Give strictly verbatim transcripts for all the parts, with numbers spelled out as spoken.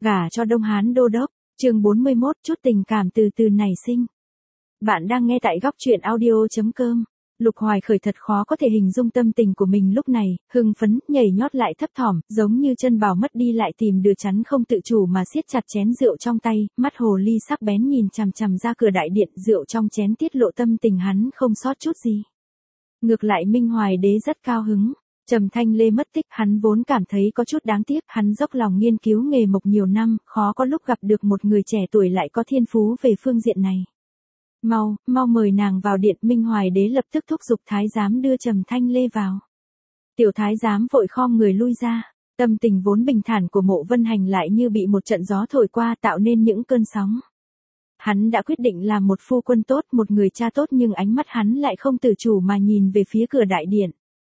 Gả cho Đông Hán đô đốc, chương bốn mươi mốt, chút tình cảm từ từ nảy sinh. Bạn đang nghe tại góc truyện audio.com. Lục Hoài Khởi thật khó có thể hình dung tâm tình của mình lúc này, hưng phấn, nhảy nhót lại thấp thỏm, giống như chân bào mất đi lại tìm đứa chắn không tự chủ mà siết chặt chén rượu trong tay, mắt hồ ly sắc bén nhìn chằm chằm ra cửa đại điện, rượu trong chén tiết lộ tâm tình hắn không sót chút gì. Ngược lại Minh Hoài Đế rất cao hứng. Trầm Thanh Lê mất tích, hắn vốn cảm thấy có chút đáng tiếc, hắn dốc lòng nghiên cứu nghề mộc nhiều năm, khó có lúc gặp được một người trẻ tuổi lại có thiên phú về phương diện này. Mau, mau mời nàng vào điện. Minh Hoài Đế lập tức thúc giục thái giám đưa Trầm Thanh Lê vào. Tiểu thái giám vội khom người lui ra, tâm tình vốn bình thản của Mộ Vân Hành lại như bị một trận gió thổi qua tạo nên những cơn sóng. Hắn đã quyết định làm một phu quân tốt, một người cha tốt, nhưng ánh mắt hắn lại không tự chủ mà nhìn về phía cửa đại điện.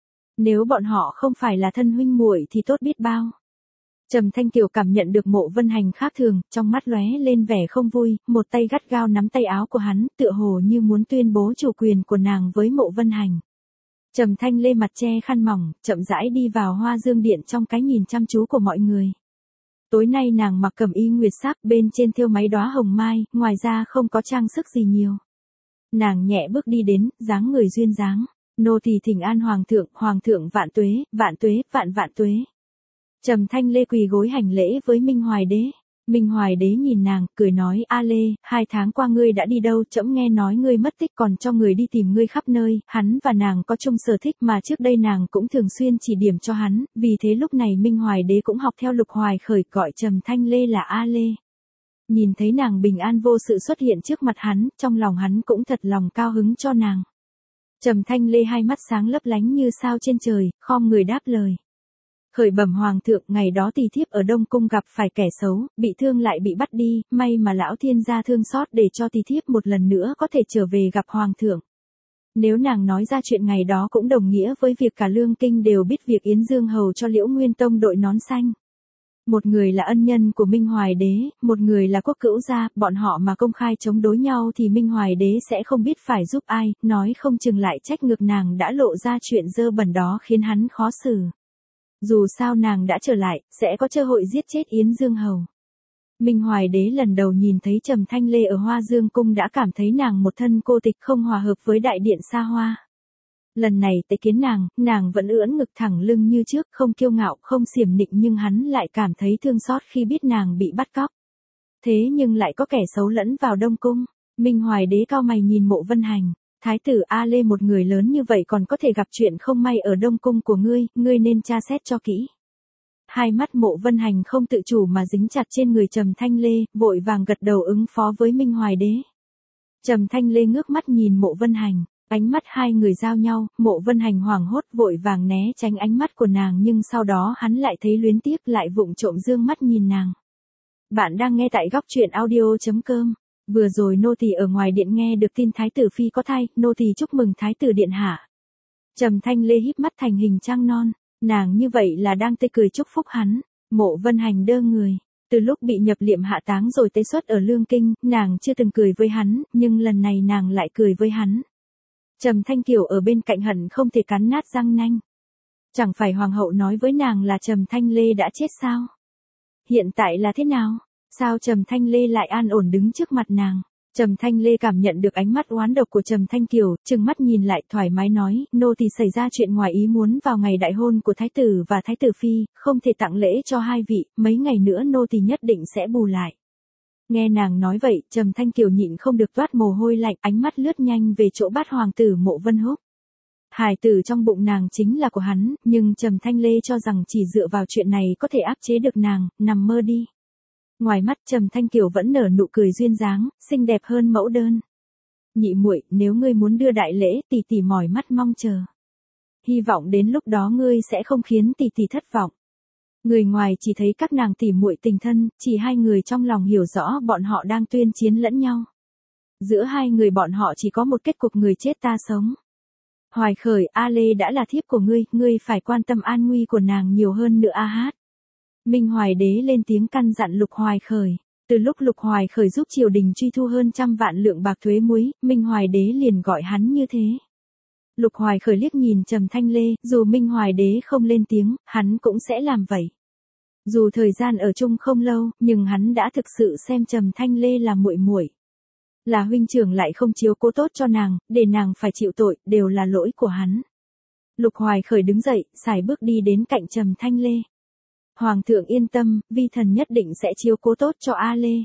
Nếu bọn họ không phải là thân huynh muội thì tốt biết bao. Trầm Thanh Kiều cảm nhận được Mộ Vân Hành khác thường, trong mắt lóe lên vẻ không vui, một tay gắt gao nắm tay áo của hắn, tựa hồ như muốn tuyên bố chủ quyền của nàng với Mộ Vân Hành. Trầm Thanh Lê mặt che khăn mỏng, chậm rãi đi vào Hoa Dương Điện trong cái nhìn chăm chú của mọi người. Tối nay nàng mặc cẩm y nguyệt sắc, bên trên thêu mấy đóa hồng mai, ngoài ra không có trang sức gì nhiều. Nàng nhẹ bước đi đến, dáng người duyên dáng. Nô tỳ thỉnh an hoàng thượng, hoàng thượng vạn tuế, vạn tuế, vạn vạn tuế. Trầm Thanh Lê quỳ gối hành lễ với Minh Hoài Đế. Minh Hoài Đế nhìn nàng, cười nói: A Lê, hai tháng qua ngươi đã đi đâu? Trẫm nghe nói ngươi mất tích còn cho người đi tìm ngươi khắp nơi. Hắn và nàng có chung sở thích mà trước đây nàng cũng thường xuyên chỉ điểm cho hắn, vì thế lúc này Minh Hoài Đế cũng học theo Lục Hoài Khởi gọi Trầm Thanh Lê là A Lê. Nhìn thấy nàng bình an vô sự xuất hiện trước mặt hắn, trong lòng hắn cũng thật lòng cao hứng cho nàng. Trầm Thanh Lê hai mắt sáng lấp lánh như sao trên trời, khom người đáp lời. Khởi bẩm hoàng thượng, ngày đó tỳ thiếp ở Đông Cung gặp phải kẻ xấu, bị thương lại bị bắt đi, may mà lão thiên gia thương xót để cho tỳ thiếp một lần nữa có thể trở về gặp hoàng thượng. Nếu nàng nói ra chuyện ngày đó cũng đồng nghĩa với việc cả Lương Kinh đều biết việc Yến Dương hầu cho Liễu Nguyên Tông đội nón xanh. Một người là ân nhân của Minh Hoài Đế, một người là quốc cữu gia, bọn họ mà công khai chống đối nhau thì Minh Hoài Đế sẽ không biết phải giúp ai, nói không chừng lại trách ngược nàng đã lộ ra chuyện dơ bẩn đó khiến hắn khó xử. Dù sao nàng đã trở lại, sẽ có cơ hội giết chết Yến Dương hầu. Minh Hoài Đế lần đầu nhìn thấy Trầm Thanh Lê ở Hoa Dương Cung đã cảm thấy nàng một thân cô tịch không hòa hợp với đại điện xa hoa. Lần này tới kiến nàng, nàng vẫn ưỡn ngực thẳng lưng như trước, không kiêu ngạo, không xiểm nịnh, nhưng hắn lại cảm thấy thương xót khi biết nàng bị bắt cóc. Thế nhưng lại có kẻ xấu lẫn vào Đông Cung. Minh Hoài Đế cau mày nhìn Mộ Vân Hành. Thái tử A Lê một người lớn như vậy còn có thể gặp chuyện không may ở Đông Cung của ngươi, ngươi nên tra xét cho kỹ. Hai mắt Mộ Vân Hành không tự chủ mà dính chặt trên người Trầm Thanh Lê, vội vàng gật đầu ứng phó với Minh Hoài Đế. Trầm Thanh Lê ngước mắt nhìn Mộ Vân Hành. Ánh mắt hai người giao nhau, Mộ Vân Hành hoảng hốt vội vàng né tránh ánh mắt của nàng, nhưng sau đó hắn lại thấy luyến tiếc, lại vụng trộm dương mắt nhìn nàng. Bạn đang nghe tại góc truyện audio.com. Vừa rồi nô tỳ ở ngoài điện nghe được tin thái tử phi có thai, nô tỳ chúc mừng thái tử điện hạ. Trầm Thanh Lê híp mắt thành hình trăng non, nàng như vậy là đang tươi cười chúc phúc hắn. Mộ Vân Hành đơ người. Từ lúc bị nhập liệm hạ táng rồi tế xuất ở Lương Kinh, nàng chưa từng cười với hắn, nhưng lần này nàng lại cười với hắn. Trầm Thanh Kiều ở bên cạnh hận không thể cắn nát răng nanh. Chẳng phải hoàng hậu nói với nàng là Trầm Thanh Lê đã chết sao? Hiện tại là thế nào? Sao Trầm Thanh Lê lại an ổn đứng trước mặt nàng? Trầm Thanh Lê cảm nhận được ánh mắt oán độc của Trầm Thanh Kiều, trừng mắt nhìn lại thoải mái nói, nô tỳ xảy ra chuyện ngoài ý muốn vào ngày đại hôn của thái tử và thái tử phi, không thể tặng lễ cho hai vị, mấy ngày nữa nô tỳ nhất định sẽ bù lại. Nghe nàng nói vậy, Trầm Thanh Kiều nhịn không được toát mồ hôi lạnh, ánh mắt lướt nhanh về chỗ bát hoàng tử Mộ Vân Húc. Hài tử trong bụng nàng chính là của hắn, nhưng Trầm Thanh Lê cho rằng chỉ dựa vào chuyện này có thể áp chế được nàng, nằm mơ đi. Ngoài mắt Trầm Thanh Kiều vẫn nở nụ cười duyên dáng, xinh đẹp hơn mẫu đơn. Nhị muội, nếu ngươi muốn đưa đại lễ, tỷ tỷ mỏi mắt mong chờ. Hy vọng đến lúc đó ngươi sẽ không khiến tỷ tỷ thất vọng. Người ngoài chỉ thấy các nàng tỉ muội tình thân, chỉ hai người trong lòng hiểu rõ bọn họ đang tuyên chiến lẫn nhau. Giữa hai người bọn họ chỉ có một kết cục người chết ta sống. Hoài Khởi, A Lê đã là thiếp của ngươi, ngươi phải quan tâm an nguy của nàng nhiều hơn nữa a hát. Minh Hoài Đế lên tiếng căn dặn Lục Hoài Khởi. Từ lúc Lục Hoài Khởi giúp triều đình truy thu hơn trăm vạn lượng bạc thuế muối, Minh Hoài Đế liền gọi hắn như thế. Lục Hoài Khởi liếc nhìn Trầm Thanh Lê, dù Minh Hoài Đế không lên tiếng, hắn cũng sẽ làm vậy. Dù thời gian ở chung không lâu, nhưng hắn đã thực sự xem Trầm Thanh Lê là muội muội. Là huynh trưởng lại không chiếu cố tốt cho nàng, để nàng phải chịu tội, đều là lỗi của hắn. Lục Hoài Khởi đứng dậy, sải bước đi đến cạnh Trầm Thanh Lê. Hoàng thượng yên tâm, vi thần nhất định sẽ chiếu cố tốt cho A Lê.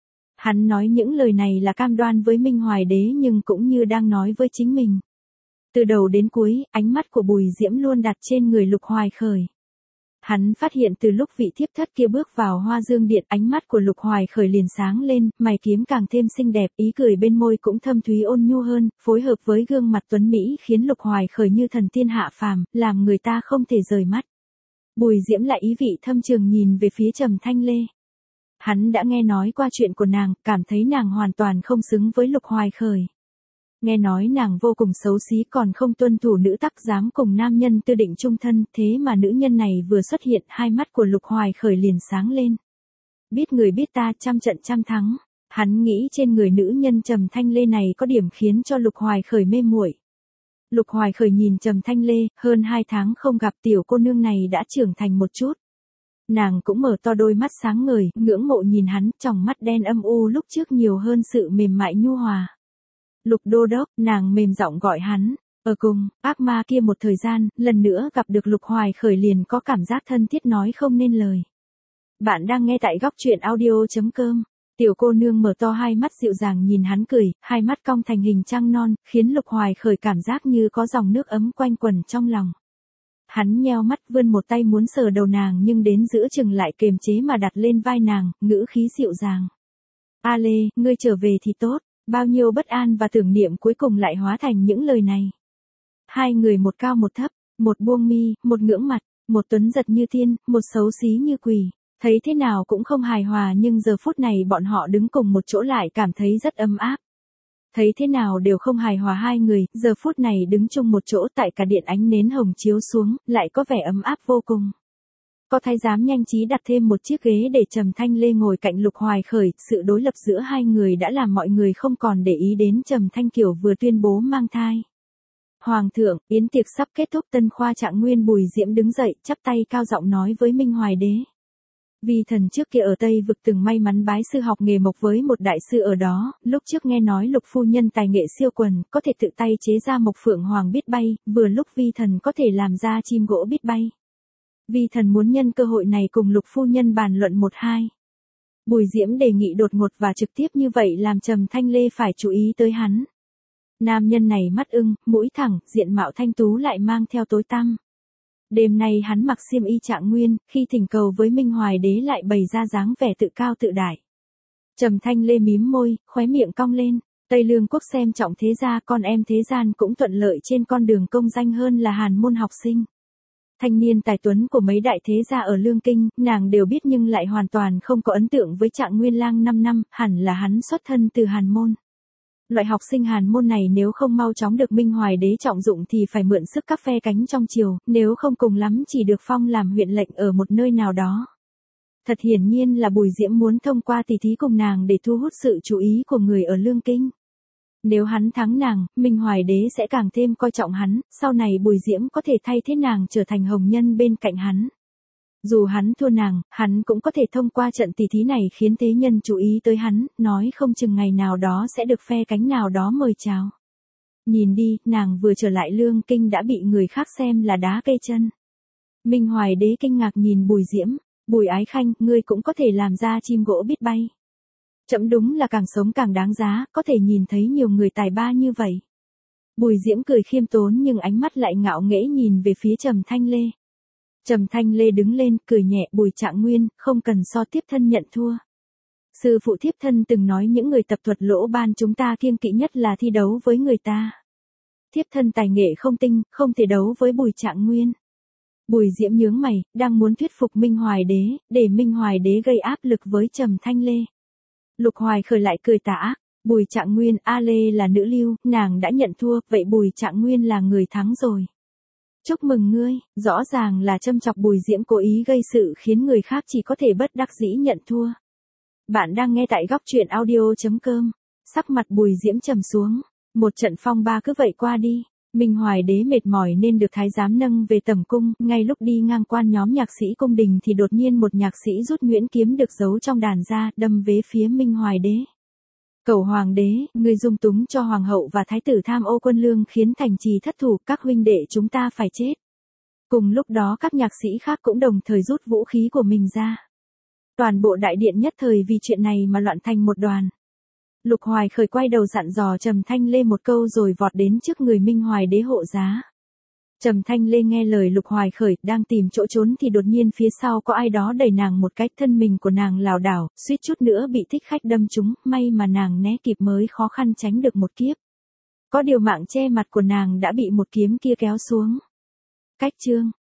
Hắn nói những lời này là cam đoan với Minh Hoài Đế nhưng cũng như đang nói với chính mình. Từ đầu đến cuối, ánh mắt của Bùi Diễm luôn đặt trên người Lục Hoài Khởi. Hắn phát hiện từ lúc vị thiếp thất kia bước vào Hoa Dương Điện, ánh mắt của Lục Hoài Khởi liền sáng lên, mày kiếm càng thêm xinh đẹp, ý cười bên môi cũng thâm thúy ôn nhu hơn, phối hợp với gương mặt tuấn mỹ khiến Lục Hoài Khởi như thần tiên hạ phàm, làm người ta không thể rời mắt. Bùi Diễm lại ý vị thâm trường nhìn về phía Trầm Thanh Lê. Hắn đã nghe nói qua chuyện của nàng, cảm thấy nàng hoàn toàn không xứng với Lục Hoài Khởi. Nghe nói nàng vô cùng xấu xí còn không tuân thủ nữ tắc, dám cùng nam nhân tư định chung thân, thế mà nữ nhân này vừa xuất hiện, hai mắt của Lục Hoài Khởi liền sáng lên. Biết người biết ta, trăm trận trăm thắng. Hắn nghĩ trên người nữ nhân Trầm Thanh Lê này có điểm khiến cho Lục Hoài Khởi mê muội. Lục Hoài Khởi nhìn Trầm Thanh Lê, hơn hai tháng không gặp, tiểu cô nương này đã trưởng thành một chút. Nàng cũng mở to đôi mắt sáng ngời, ngưỡng mộ nhìn hắn, tròng mắt đen âm u lúc trước nhiều hơn sự mềm mại nhu hòa. Lục đô đốc, nàng mềm giọng gọi hắn. Ở cùng, ác ma kia một thời gian, lần nữa gặp được Lục Hoài Khởi liền có cảm giác thân thiết nói không nên lời. Bạn đang nghe tại góc truyện audio chấm com. Tiểu cô nương mở to hai mắt dịu dàng nhìn hắn cười, hai mắt cong thành hình trăng non, khiến Lục Hoài Khởi cảm giác như có dòng nước ấm quanh quẩn trong lòng. Hắn nheo mắt vươn một tay muốn sờ đầu nàng nhưng đến giữa chừng lại kiềm chế mà đặt lên vai nàng, ngữ khí dịu dàng. A Lê, ngươi trở về thì tốt. Bao nhiêu bất an và tưởng niệm cuối cùng lại hóa thành những lời này. Hai người một cao một thấp, một buông mi, một ngưỡng mặt, một tuấn giật như thiên, một xấu xí như quỷ. Thấy thế nào cũng không hài hòa nhưng giờ phút này bọn họ đứng cùng một chỗ lại cảm thấy rất ấm áp. Thấy thế nào đều không hài hòa hai người, giờ phút này đứng chung một chỗ tại cả điện ánh nến hồng chiếu xuống, lại có vẻ ấm áp vô cùng. Có thái giám nhanh trí đặt thêm một chiếc ghế để Trầm Thanh Lê ngồi cạnh Lục Hoài Khởi, sự đối lập giữa hai người đã làm mọi người không còn để ý đến Trầm Thanh Kiều vừa tuyên bố mang thai. Hoàng thượng, yến tiệc sắp kết thúc, Tân Khoa Trạng Nguyên Bùi Diễm đứng dậy, chắp tay cao giọng nói với Minh Hoài Đế. Vì thần trước kia ở Tây Vực từng may mắn bái sư học nghề mộc với một đại sư ở đó, lúc trước nghe nói Lục phu nhân tài nghệ siêu quần, có thể tự tay chế ra mộc phượng hoàng biết bay, vừa lúc vi thần có thể làm ra chim gỗ biết bay. Vi thần muốn nhân cơ hội này cùng Lục phu nhân bàn luận một hai. Bùi Diễm đề nghị đột ngột và trực tiếp như vậy làm Trầm Thanh Lê phải chú ý tới hắn. Nam nhân này mắt ưng, mũi thẳng, diện mạo thanh tú lại mang theo tối tăm. Đêm nay hắn mặc xiêm y Trạng Nguyên, khi thỉnh cầu với Minh Hoài Đế lại bày ra dáng vẻ tự cao tự đại. Trầm Thanh Lê mím môi, khóe miệng cong lên. Tây Lương quốc xem trọng thế gia, con em thế gian cũng thuận lợi trên con đường công danh hơn là hàn môn học sinh. Thanh niên tài tuấn của mấy đại thế gia ở Lương Kinh, nàng đều biết nhưng lại hoàn toàn không có ấn tượng với Trạng Nguyên lang năm năm, hẳn là hắn xuất thân từ hàn môn. Loại học sinh hàn môn này nếu không mau chóng được Minh Hoài Đế trọng dụng thì phải mượn sức các phe cánh trong triều, nếu không cùng lắm chỉ được phong làm huyện lệnh ở một nơi nào đó. Thật hiển nhiên là Bùi Diễm muốn thông qua tỷ thí cùng nàng để thu hút sự chú ý của người ở Lương Kinh. Nếu hắn thắng nàng, Minh Hoài Đế sẽ càng thêm coi trọng hắn, sau này Bùi Diễm có thể thay thế nàng trở thành hồng nhân bên cạnh hắn. Dù hắn thua nàng, hắn cũng có thể thông qua trận tỷ thí này khiến thế nhân chú ý tới hắn, nói không chừng ngày nào đó sẽ được phe cánh nào đó mời chào. Nhìn đi, nàng vừa trở lại Lương Kinh đã bị người khác xem là đá cây chân. Minh Hoài Đế kinh ngạc nhìn Bùi Diễm, Bùi Ái Khanh, ngươi cũng có thể làm ra chim gỗ biết bay. Trẫm đúng là càng sống càng đáng giá, có thể nhìn thấy nhiều người tài ba như vậy. Bùi Diễm cười khiêm tốn nhưng ánh mắt lại ngạo nghễ nhìn về phía Trầm Thanh Lê. Trầm Thanh Lê đứng lên, cười nhẹ, Bùi Trạng Nguyên, không cần so tiếp thân nhận thua. Sư phụ thiếp thân từng nói những người tập thuật lỗ ban chúng ta kiêng kỵ nhất là thi đấu với người ta. Thiếp thân tài nghệ không tinh, không thể đấu với Bùi Trạng Nguyên. Bùi Diễm nhướng mày, đang muốn thuyết phục Minh Hoài Đế, để Minh Hoài Đế gây áp lực với Trầm Thanh Lê. Lục Hoài Khởi lại cười tà ác, Bùi Trạng Nguyên, A Lê là nữ lưu, nàng đã nhận thua, vậy Bùi Trạng Nguyên là người thắng rồi. Chúc mừng ngươi, rõ ràng là châm chọc Bùi Diễm cố ý gây sự khiến người khác chỉ có thể bất đắc dĩ nhận thua. Bạn đang nghe tại góc truyện audio chấm com. Sắc mặt Bùi Diễm trầm xuống, một trận phong ba cứ vậy qua đi. Minh Hoài đế mệt mỏi nên được thái giám nâng về tẩm cung, ngay lúc đi ngang qua nhóm nhạc sĩ cung đình thì đột nhiên một nhạc sĩ rút nhuyễn kiếm được giấu trong đàn ra, đâm về phía Minh Hoài đế. Cầu hoàng đế, ngươi dung túng cho hoàng hậu và thái tử tham ô quân lương khiến thành trì thất thủ, các huynh đệ chúng ta phải chết. Cùng lúc đó các nhạc sĩ khác cũng đồng thời rút vũ khí của mình ra. Toàn bộ đại điện nhất thời vì chuyện này mà loạn thành một đoàn. Lục Hoài Khởi quay đầu dặn dò Trầm Thanh Lê một câu rồi vọt đến trước người Minh Hoài đế hộ giá. Trầm Thanh Lê nghe lời Lục Hoài Khởi, đang tìm chỗ trốn thì đột nhiên phía sau có ai đó đẩy nàng một cái, thân mình của nàng lảo đảo, suýt chút nữa bị thích khách đâm trúng, may mà nàng né kịp mới khó khăn tránh được một kiếp. Có điều mạng che mặt của nàng đã bị một kiếm kia kéo xuống. Cách chương